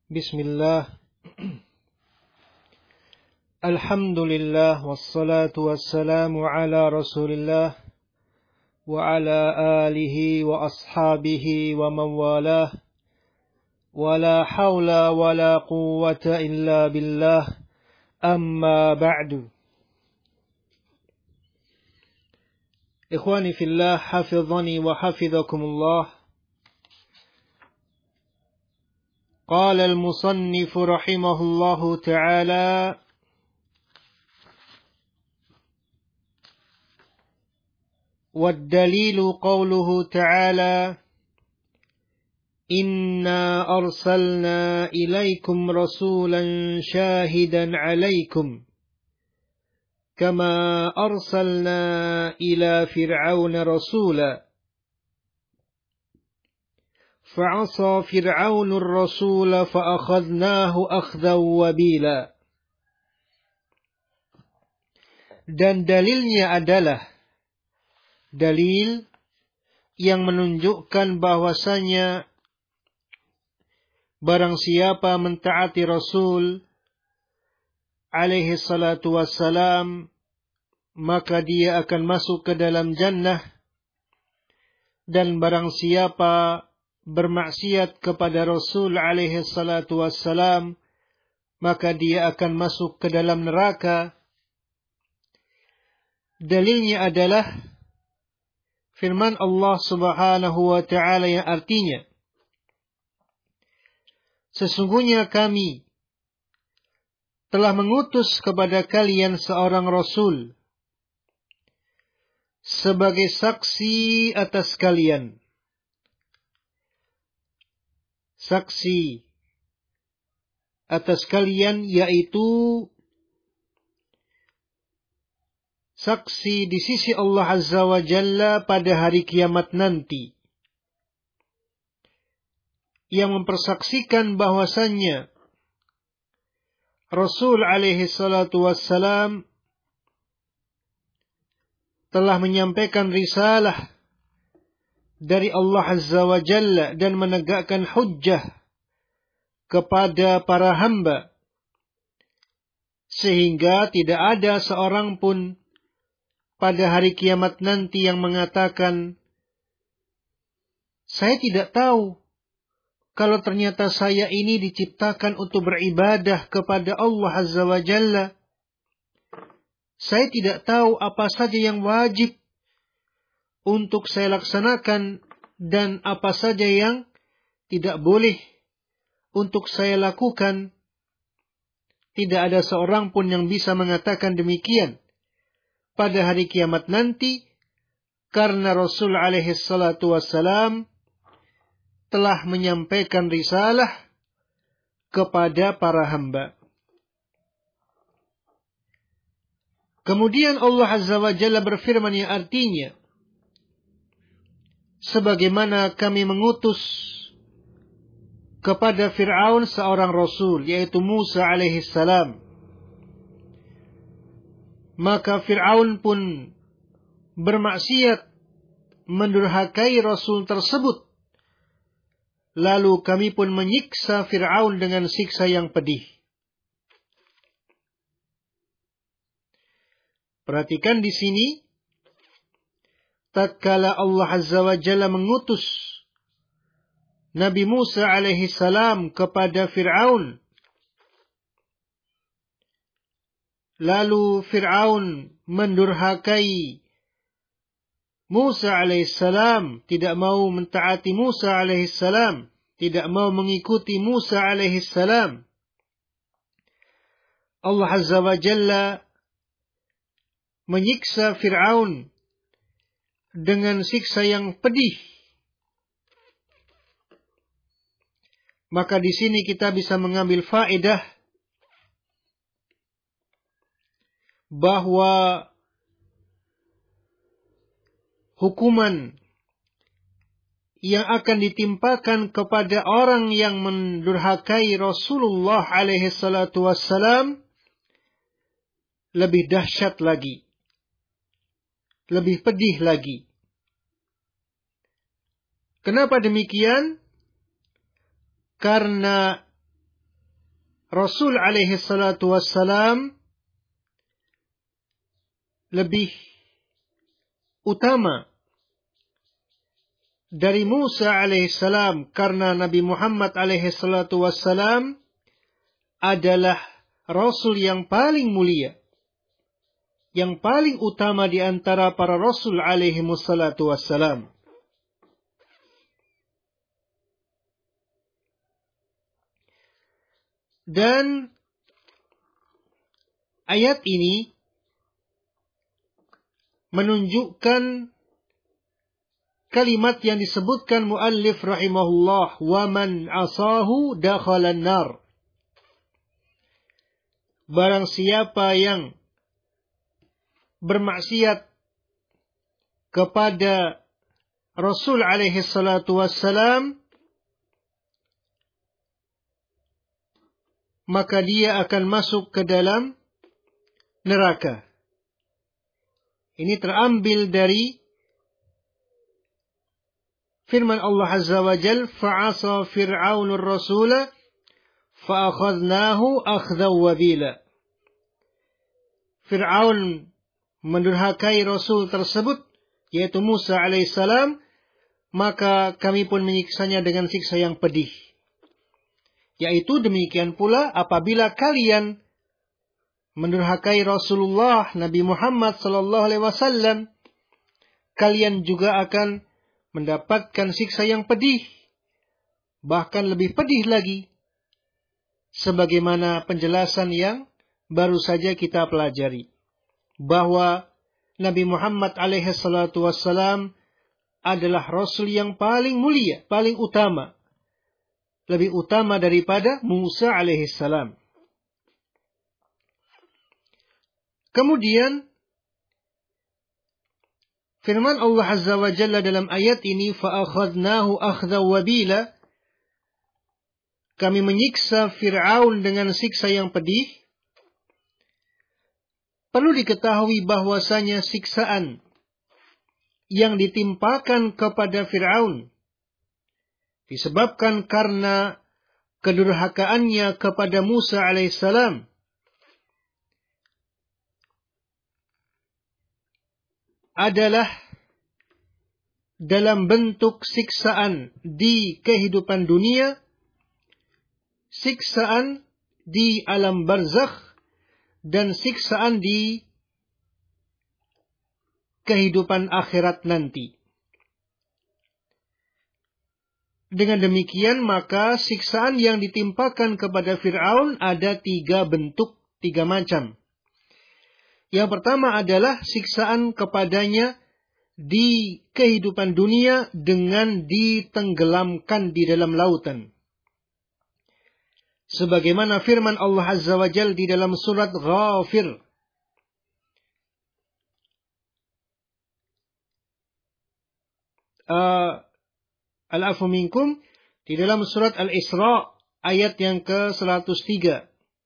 Bismillah. Alhamdulillah wassalatu wassalamu ala Rasulillah wa ala alihi wa ashabihi wa man walah. Wa la hawla wa la quwwata illa billah. Amma ba'du. Ikhwani fillah, hafizani wa hafizakumullah. قال المصنف رحمه الله تعالى: والدليل قوله تعالى: إنا أرسلنا إليكم رسولا شاهدا عليكم كما أرسلنا إلى فرعون رسولا فعصى فرعون الرسول فأخذناه أخذا وبيلا. Dan dalilnya adalah dalil yang menunjukkan bahwasanya barang siapa mentaati Rasul alaihi salatu wassalam, maka dia akan masuk ke dalam jannah, dan barang siapa bermaksiat kepada Rasul alaihi salatu wassalam, maka dia akan masuk ke dalam neraka. Dalilnya adalah firman Allah subhanahu wa ta'ala yang artinya, sesungguhnya kami telah mengutus kepada kalian seorang Rasul sebagai saksi atas kalian. Saksi atas kalian yaitu saksi di sisi Allah Azza wa Jalla pada hari kiamat nanti, yang mempersaksikan bahwasannya Rasul alaihi salatu wassalam telah menyampaikan risalah dari Allah Azza wa Jalla dan menegakkan hujjah kepada para hamba, sehingga tidak ada seorang pun pada hari kiamat nanti yang mengatakan, saya tidak tahu kalau ternyata saya ini diciptakan untuk beribadah kepada Allah Azza wa Jalla. Saya tidak tahu apa saja yang wajib untuk saya laksanakan dan apa saja yang tidak boleh untuk saya lakukan. Tidak ada seorang pun yang bisa mengatakan demikian pada hari kiamat nanti, karena Rasul alaihi salatu wassalam telah menyampaikan risalah kepada para hamba. Kemudian Allah Azza wa Jalla berfirman yang artinya, sebagaimana kami mengutus kepada Fir'aun seorang Rasul, yaitu Musa alaihi salam. Maka Fir'aun pun bermaksiat, mendurhakai Rasul tersebut. Lalu kami pun menyiksa Fir'aun dengan siksa yang pedih. Perhatikan di sini, tatkala Allah Azza wa Jalla mengutus Nabi Musa alaihi salam kepada Fir'aun, lalu Fir'aun mendurhakai Musa alaihi salam, tidak mau mentaati Musa alaihi salam, tidak mau mengikuti Musa alaihi salam. Allah Azza wa Jalla menyiksa Fir'aun dengan siksa yang pedih. Maka di sini kita bisa mengambil faedah bahwa hukuman yang akan ditimpakan kepada orang yang mendurhakai Rasulullah alaihi salatu wassalam lebih dahsyat lagi, lebih pedih lagi. Kenapa demikian? Karena Rasul alaihi salatu wassalam lebih utama dari Musa alaihissalam karena Nabi Muhammad alaihi salatu wassalam adalah Rasul yang paling mulia, yang paling utama di antara para Rasul alaihi salatu wassalam. Dan ayat ini menunjukkan kalimat yang disebutkan muallif rahimahullah, wa man asahu dakhalan nar. Barang siapa yang bermaksiat kepada Rasul alaihi salatu wassalam, maka dia akan masuk ke dalam neraka. Ini terambil dari firman Allah Azza wa Jal, fa'asa fir'aunur rasula fa'akhadnahu akhdaw wabila. Fir'aun mendurhakai Rasul tersebut, yaitu Musa alaihissalam, maka kami pun menyiksanya dengan siksa yang pedih. Yaitu demikian pula apabila kalian mendurhakai Rasulullah Nabi Muhammad sallallahu alaihi wasallam, kalian juga akan mendapatkan siksa yang pedih, bahkan lebih pedih lagi, sebagaimana penjelasan yang baru saja kita pelajari, bahwa Nabi Muhammad alaihi salatu wassalam adalah Rasul yang paling mulia, paling utama, lebih utama daripada Musa alaihi salam. Kemudian firman Allah Azza wa Jalla dalam ayat ini, fa'akhadnahu akhdaw wabila, kami menyiksa Fir'aun dengan siksa yang pedih. Perlu diketahui bahwasanya siksaan yang ditimpakan kepada Fir'aun disebabkan karena kedurhakaannya kepada Musa alaihissalam, adalah dalam bentuk siksaan di kehidupan dunia, siksaan di alam barzakh, dan siksaan di kehidupan akhirat nanti. Dengan demikian, maka siksaan yang ditimpakan kepada Fir'aun ada 3 bentuk, 3 macam. Yang pertama adalah siksaan kepadanya di kehidupan dunia dengan ditenggelamkan di dalam lautan. Sebagaimana firman Allah Azza wa Jalla di dalam surat Ghafir. Al-afu minkum, di dalam surat Al-Isra ayat yang ke-103.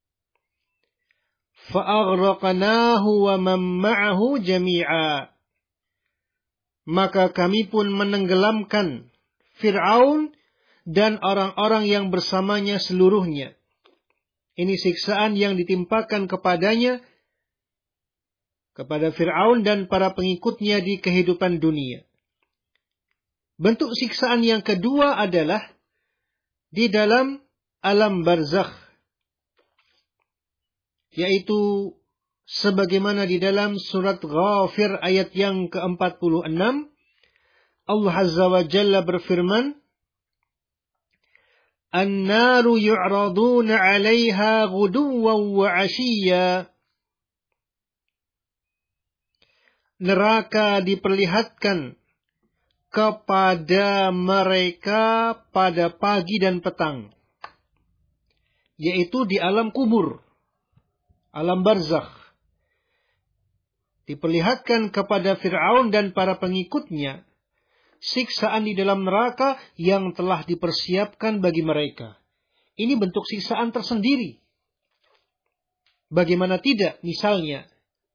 Fa'aghraqnahu wa man ma'ahu jami'a. Maka kami pun menenggelamkan Fir'aun dan orang-orang yang bersamanya seluruhnya. Ini siksaan yang ditimpakan kepadanya, kepada Fir'aun dan para pengikutnya di kehidupan dunia. Bentuk siksaan yang kedua adalah di dalam alam barzakh, yaitu sebagaimana di dalam surat Ghafir ayat yang ke-46, Allah Azza wa Jalla berfirman, An-naru yu'raduna 'alaiha ghuduwwan wa 'ashiyya. Neraka diperlihatkan kepada mereka pada pagi dan petang, yaitu di alam kubur, alam barzakh. Diperlihatkan kepada Fir'aun dan para pengikutnya siksaan di dalam neraka yang telah dipersiapkan bagi mereka. Ini bentuk siksaan tersendiri. Bagaimana tidak, misalnya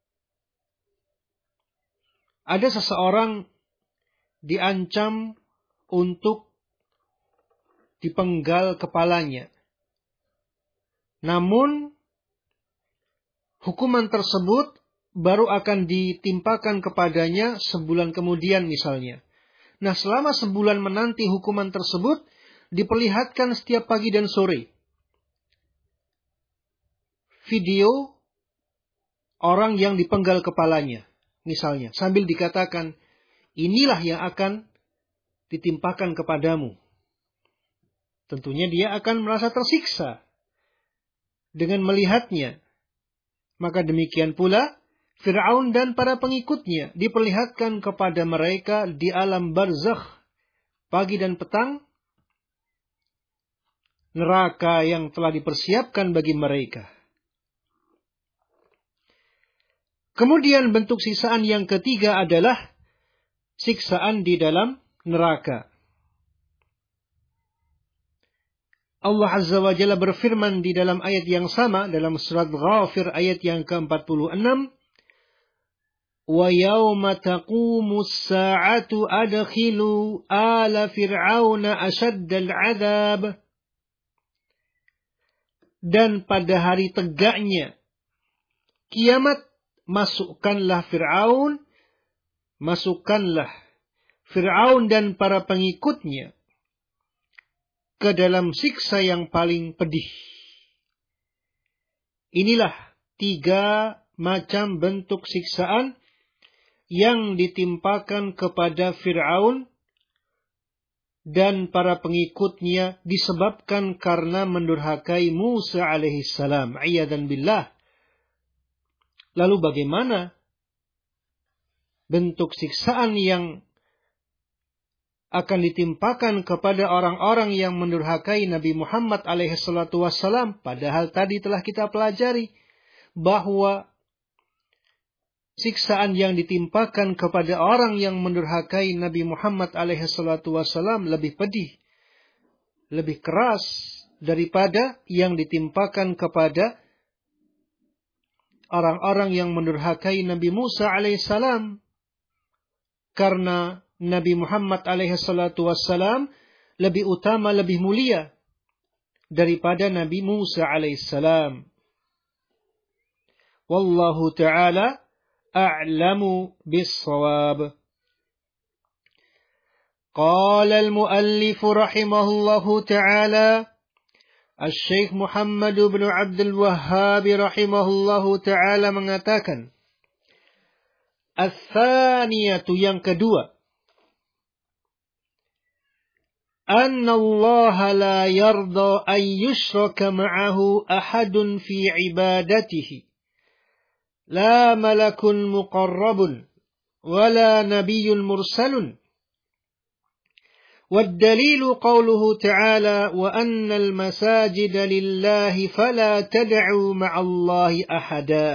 ada seseorang diancam untuk dipenggal kepalanya. Namun, hukuman tersebut baru akan ditimpakan kepadanya sebulan kemudian misalnya. Nah, selama sebulan menanti hukuman tersebut, diperlihatkan setiap pagi dan sore video orang yang dipenggal kepalanya, misalnya, sambil dikatakan, inilah yang akan ditimpakan kepadamu. Tentunya dia akan merasa tersiksa dengan melihatnya. Maka demikian pula Fir'aun dan para pengikutnya diperlihatkan kepada mereka di alam barzakh pagi dan petang neraka yang telah dipersiapkan bagi mereka. Kemudian bentuk siksaan yang ketiga adalah siksaan di dalam neraka. Allah Azza wa Jalla berfirman di dalam ayat yang sama dalam surat Ghafir ayat yang ke-46, "Wa yauma taqumus sa'atu adkhilu ala fir'auna ashaddal 'adzab." Dan pada hari tegaknya kiamat, masukkanlah Fir'aun dan para pengikutnya ke dalam siksa yang paling pedih. Inilah 3 macam bentuk siksaan yang ditimpakan kepada Fir'aun dan para pengikutnya disebabkan karena mendurhakai Musa alaihissalam. A'yadzan billah. Lalu bagaimana bentuk siksaan yang akan ditimpakan kepada orang-orang yang mendurhakai Nabi Muhammad alaihissalam? Padahal tadi telah kita pelajari bahwa siksaan yang ditimpakan kepada orang yang mendurhakai Nabi Muhammad alaihissalam lebih pedih, lebih keras daripada yang ditimpakan kepada orang-orang yang mendurhakai Nabi Musa alaihissalam. Karena Nabi Muhammad alaihissalam lebih utama, lebih mulia daripada Nabi Musa alaihissalam. Wallahu ta'ala a'lamu bis-shawab. Qala al-muallif rahimahullahu ta'ala, Asy-Syaikh Muhammad bin Abdul Wahhab rahimahullahu ta'ala mengatakan, Ats-tsaniyatu, yang kedua, anna Allah la yarda an yushraka ma'ahu ahadun fi ibadatihi, la malakun muqarrabun wala nabiyyun mursalun. والدليل قوله تعالى وأن المساجد لله فلا تدعوا مع الله أحدا.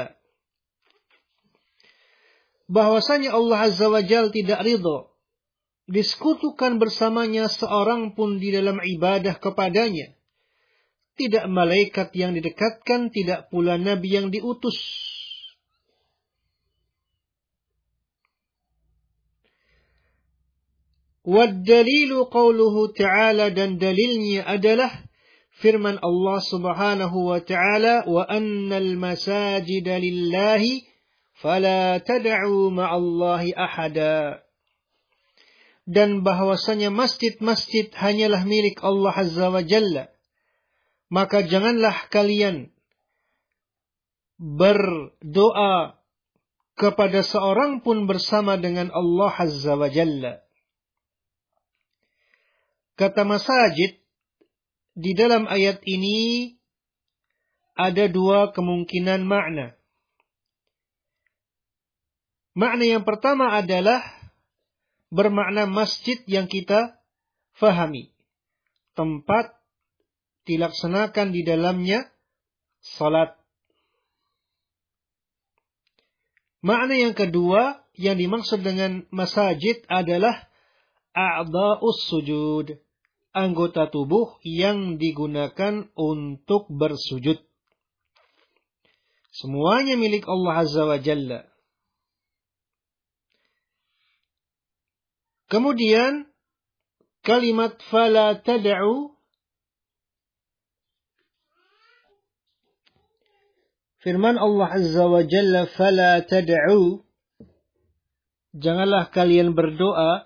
Bahwasanya Allah Azza wa Jalla tidak ridha disekutukan bersamanya seorang pun di dalam ibadah kepadanya. Tidak malaikat yang didekatkan, tidak pula nabi yang diutus. Wad-dalilu qawluhu ta'ala, dan dalilnya adalah firman Allah Subhanahu wa ta'ala, wa annal masajida lillahi fala tad'u ma'allahi ahada. Dan bahwasanya masjid-masjid hanyalah milik Allah Azza wa Jalla, maka janganlah kalian berdoa kepada seorang pun bersama dengan Allah Azza wa Jalla. Kata masajid di dalam ayat ini ada 2 kemungkinan makna. Makna yang pertama adalah bermakna masjid yang kita fahami, tempat dilaksanakan di dalamnya salat. Makna yang kedua yang dimaksud dengan masajid adalah a'dha'us sujud, anggota tubuh yang digunakan untuk bersujud. Semuanya milik Allah Azza wa Jalla. Kemudian kalimat fala tad'u Firman Allah Azza wa Jalla, "Fala tad'u." Janganlah kalian berdoa.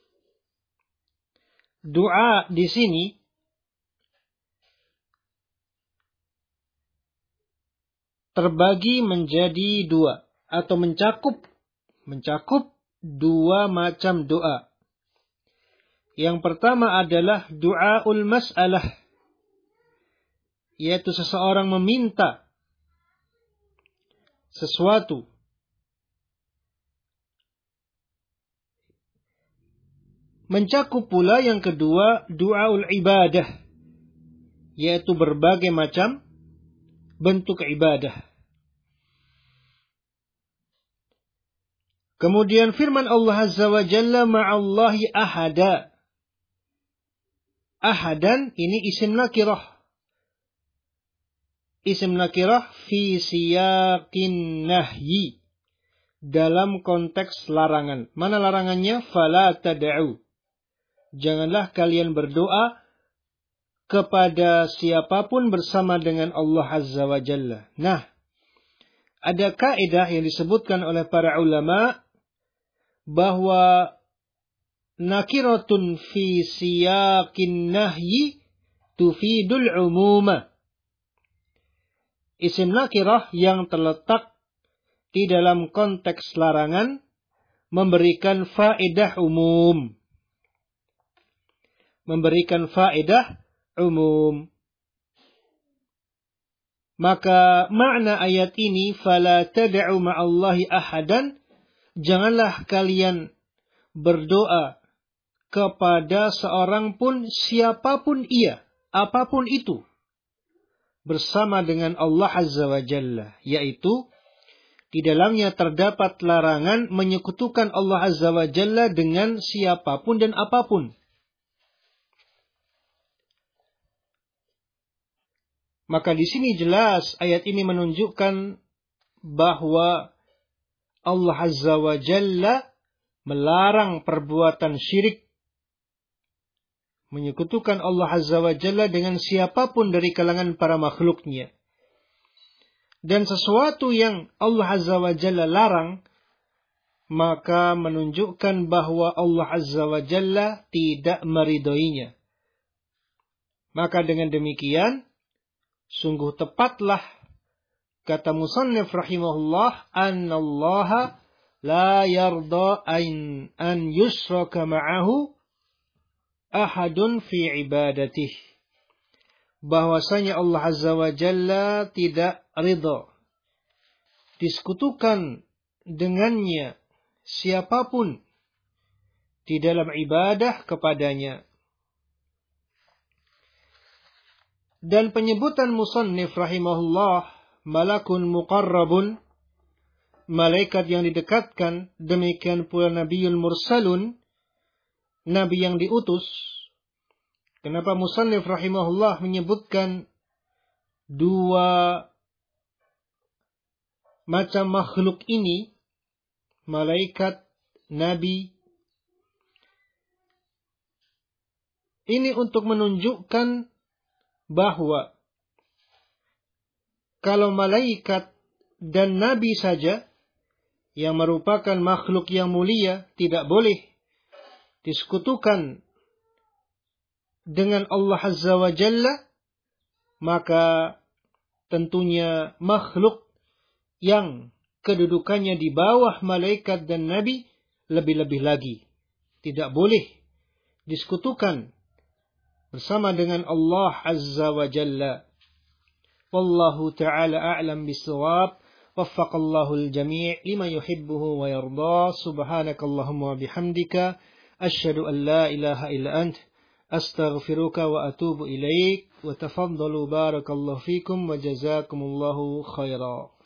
Doa di sini terbagi menjadi dua atau mencakup dua macam doa. Yang pertama adalah du'aul mas'alah, yaitu seseorang meminta sesuatu. Mencakup pula yang kedua du'aul ibadah, yaitu berbagai macam bentuk ibadah. Kemudian firman Allah Azza wa Jalla, "Ma'allahi ahada." Ahadan ini isim nakirah. Isim nakirah fi siyaqin nahyi. Dalam konteks larangan. Mana larangannya? Fala tad'u. Janganlah kalian berdoa kepada siapapun bersama dengan Allah Azza wa Jalla. Nah, ada kaidah yang disebutkan oleh para ulama bahwa nakiratun fi siyaqin nahyi tufidul umuma. Isim nakirah yang terletak di dalam konteks larangan memberikan faedah umum. Maka makna ayat ini, "Fala tad'u ma'allahi ahadan." Janganlah kalian berdoa kepada seorang pun, siapapun ia, apapun itu, bersama dengan Allah Azza wa Jalla. Yaitu, di dalamnya terdapat larangan menyekutukan Allah Azza wa Jalla dengan siapapun dan apapun. Maka di sini jelas ayat ini menunjukkan bahwa Allah Azza wa Jalla melarang perbuatan syirik, menyekutukan Allah Azza wa Jalla dengan siapapun dari kalangan para makhluknya. Dan sesuatu yang Allah Azza wa Jalla larang, maka menunjukkan bahwa Allah Azza wa Jalla tidak meridhoinya. Maka dengan demikian, sungguh tepatlah kata musannif rahimahullah, "Annallaha la yarda an yushraka ma'ahu ahadun fi ibadatih." Bahwasanya Allah Azza wa Jalla tidak ridha disekutukan dengannya siapapun di dalam ibadah kepadanya. Dan penyebutan musannif rahimahullah, malakun muqarrabun, malaikat yang didekatkan, demikian pula nabiyul mursalun, nabi yang diutus. Kenapa musannif rahimahullah menyebutkan dua macam makhluk ini, malaikat, nabi? Ini untuk menunjukkan bahwa kalau malaikat dan nabi saja yang merupakan makhluk yang mulia tidak boleh disekutukan dengan Allah Azza wa Jalla, maka tentunya makhluk yang kedudukannya di bawah malaikat dan nabi lebih-lebih lagi tidak boleh disekutukan bersama dengan Allah Azza wa Jalla. Wallahu ta'ala a'lam bis-shawab. Waffaqallahu al-jami' lima yuhibbuhu wa yarda. Subhanakallahumma wa bihamdika asyhadu an la ilaha illa ant astaghfiruka wa atubu ilaik. Wa tafaddalu barakallahu fikum wa jazakumullahu khairan.